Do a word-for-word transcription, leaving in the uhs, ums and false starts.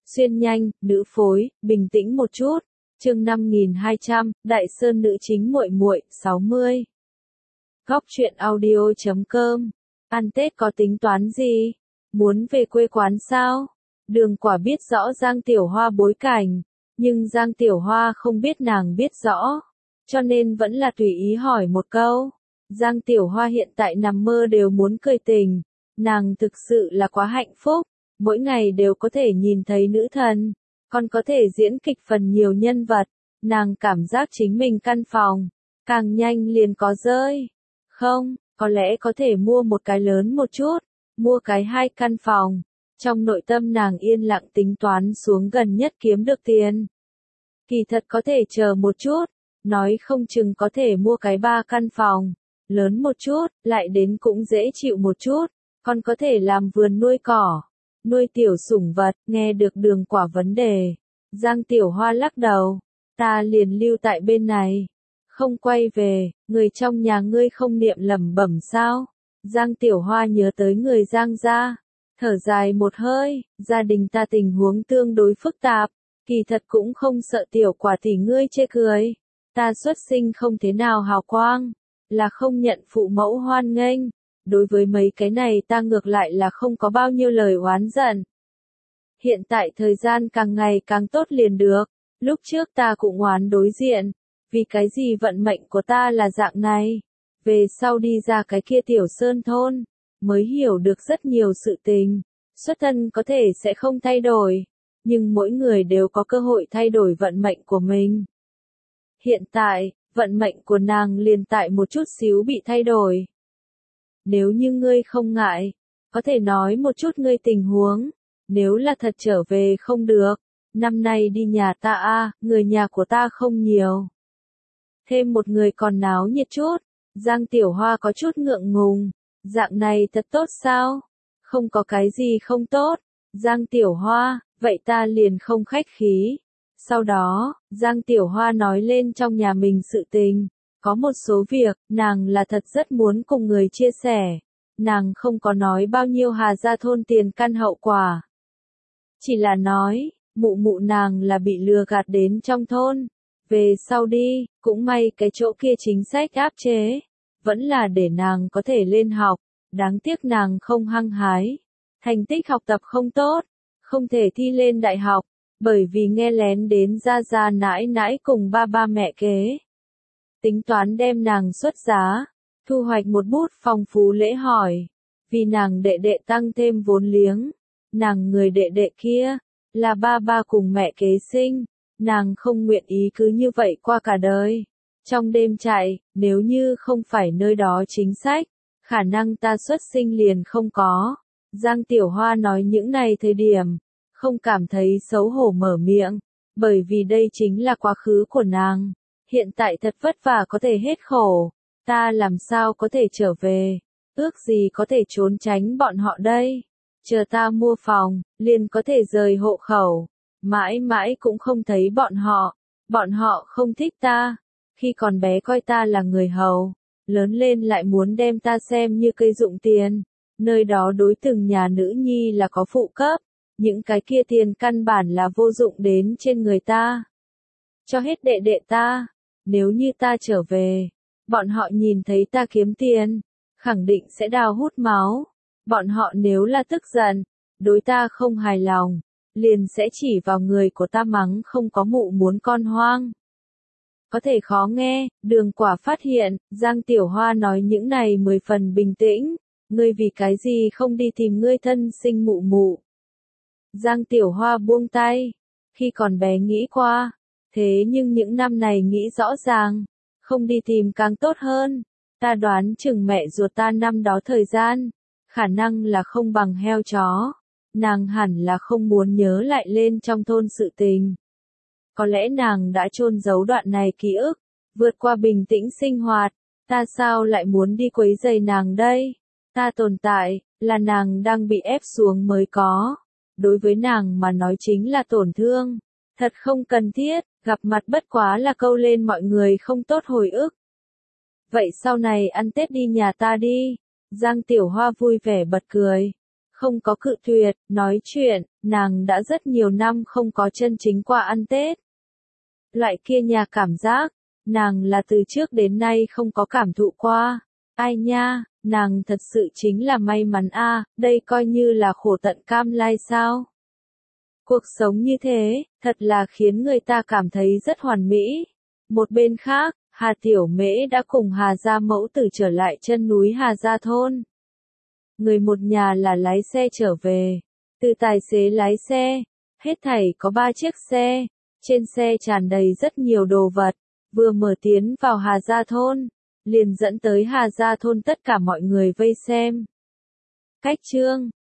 Xuyên nhanh, nữ phối, bình tĩnh một chút. Chương năm nghìn hai trăm, Đại Sơn nữ chính muội muội, sáu mươi. Góc truyện audio chấm com. Ăn Tết có tính toán gì? Muốn về quê quán sao? Đường Quả biết rõ Giang Tiểu Hoa bối cảnh, nhưng Giang Tiểu Hoa không biết nàng biết rõ, cho nên vẫn là tùy ý hỏi một câu. Giang Tiểu Hoa hiện tại nằm mơ đều muốn cười tình, nàng thực sự là quá hạnh phúc, mỗi ngày đều có thể nhìn thấy nữ thần, còn có thể diễn kịch phần nhiều nhân vật, nàng cảm giác chính mình căn phòng, càng nhanh liền có rơi. Không, có lẽ có thể mua một cái lớn một chút, mua cái hai căn phòng. Trong nội tâm nàng yên lặng tính toán xuống gần nhất kiếm được tiền. Kỳ thật có thể chờ một chút, nói không chừng có thể mua cái ba căn phòng, lớn một chút, lại đến cũng dễ chịu một chút, còn có thể làm vườn nuôi cỏ, nuôi tiểu sủng vật. Nghe được Đường Quả vấn đề, Giang Tiểu Hoa lắc đầu, ta liền lưu tại bên này, không quay về. Người trong nhà ngươi không niệm lẩm bẩm sao? Giang Tiểu Hoa nhớ tới người Giang gia, thở dài một hơi, gia đình ta tình huống tương đối phức tạp, kỳ thật cũng không sợ Tiểu Quả tỷ ngươi chê cười. Ta xuất sinh không thế nào hào quang, là không nhận phụ mẫu hoan nghênh, đối với mấy cái này ta ngược lại là không có bao nhiêu lời oán giận. Hiện tại thời gian càng ngày càng tốt liền được, lúc trước ta cũng oán đối diện, vì cái gì vận mệnh của ta là dạng này, về sau đi ra cái kia tiểu sơn thôn, mới hiểu được rất nhiều sự tình. Xuất thân có thể sẽ không thay đổi, nhưng mỗi người đều có cơ hội thay đổi vận mệnh của mình. Hiện tại, vận mệnh của nàng liền tại một chút xíu bị thay đổi. Nếu như ngươi không ngại, có thể nói một chút ngươi tình huống, nếu là thật trở về không được, năm nay đi nhà ta a, người nhà của ta không nhiều. Thêm một người còn náo nhiệt chút. Giang Tiểu Hoa có chút ngượng ngùng, dạng này thật tốt sao? Không có cái gì không tốt. Giang Tiểu Hoa, vậy ta liền không khách khí. Sau đó, Giang Tiểu Hoa nói lên trong nhà mình sự tình, có một số việc, nàng là thật rất muốn cùng người chia sẻ. Nàng không có nói bao nhiêu Hà Gia thôn tiền căn hậu quả. Chỉ là nói, mụ mụ nàng là bị lừa gạt đến trong thôn. Về sau đi, cũng may cái chỗ kia chính sách áp chế, vẫn là để nàng có thể lên học, đáng tiếc nàng không hăng hái, thành tích học tập không tốt, không thể thi lên đại học, bởi vì nghe lén đến gia gia nãi nãi cùng ba ba mẹ kế. Tính toán đem nàng xuất giá, thu hoạch một bút phong phú lễ hỏi, vì nàng đệ đệ tăng thêm vốn liếng, nàng người đệ đệ kia, là ba ba cùng mẹ kế sinh. Nàng không nguyện ý cứ như vậy qua cả đời. Trong đêm chạy, nếu như không phải nơi đó chính sách, khả năng ta xuất sinh liền không có. Giang Tiểu Hoa nói những này thời điểm, không cảm thấy xấu hổ mở miệng, bởi vì đây chính là quá khứ của nàng. Hiện tại thật vất vả có thể hết khổ, ta làm sao có thể trở về, ước gì có thể trốn tránh bọn họ đây. Chờ ta mua phòng, liền có thể rời hộ khẩu. Mãi mãi cũng không thấy bọn họ, bọn họ không thích ta, khi còn bé coi ta là người hầu, lớn lên lại muốn đem ta xem như cây dụng tiền, nơi đó đối từng nhà nữ nhi là có phụ cấp, những cái kia tiền căn bản là vô dụng đến trên người ta. Cho hết đệ đệ ta, nếu như ta trở về, bọn họ nhìn thấy ta kiếm tiền, khẳng định sẽ đào hút máu, bọn họ nếu là tức giận, đối ta không hài lòng, liền sẽ chỉ vào người của ta mắng không có mụ muốn con hoang. Có thể khó nghe, Đường Quả phát hiện, Giang Tiểu Hoa nói những này mười phần bình tĩnh, ngươi vì cái gì không đi tìm ngươi thân sinh mụ mụ. Giang Tiểu Hoa buông tay, khi còn bé nghĩ qua, thế nhưng những năm này nghĩ rõ ràng, không đi tìm càng tốt hơn, ta đoán chừng mẹ ruột ta năm đó thời gian, khả năng là không bằng heo chó. Nàng hẳn là không muốn nhớ lại lên trong thôn sự tình. Có lẽ nàng đã chôn giấu đoạn này ký ức, vượt qua bình tĩnh sinh hoạt, ta sao lại muốn đi quấy rầy nàng đây? Ta tồn tại, là nàng đang bị ép xuống mới có. Đối với nàng mà nói chính là tổn thương. Thật không cần thiết, gặp mặt bất quá là câu lên mọi người không tốt hồi ức. Vậy sau này ăn Tết đi nhà ta đi. Giang Tiểu Hoa vui vẻ bật cười. không có cự tuyệt, nói chuyện, nàng đã rất nhiều năm không có chân chính qua ăn Tết. Loại kia nhà cảm giác, nàng là từ trước đến nay không có cảm thụ qua. Ai nha, nàng thật sự chính là may mắn a, đây coi như là khổ tận cam lai sao. Cuộc sống như thế, thật là khiến người ta cảm thấy rất hoàn mỹ. Một bên khác, Hà Tiểu Mễ đã cùng Hà gia mẫu tử trở lại chân núi Hà gia thôn. Người một nhà là lái xe trở về. Từ tài xế lái xe, hết thảy có ba chiếc xe. Trên xe tràn đầy rất nhiều đồ vật. Vừa mở tiến vào Hà gia thôn, liền dẫn tới Hà gia thôn tất cả mọi người vây xem. Cách chương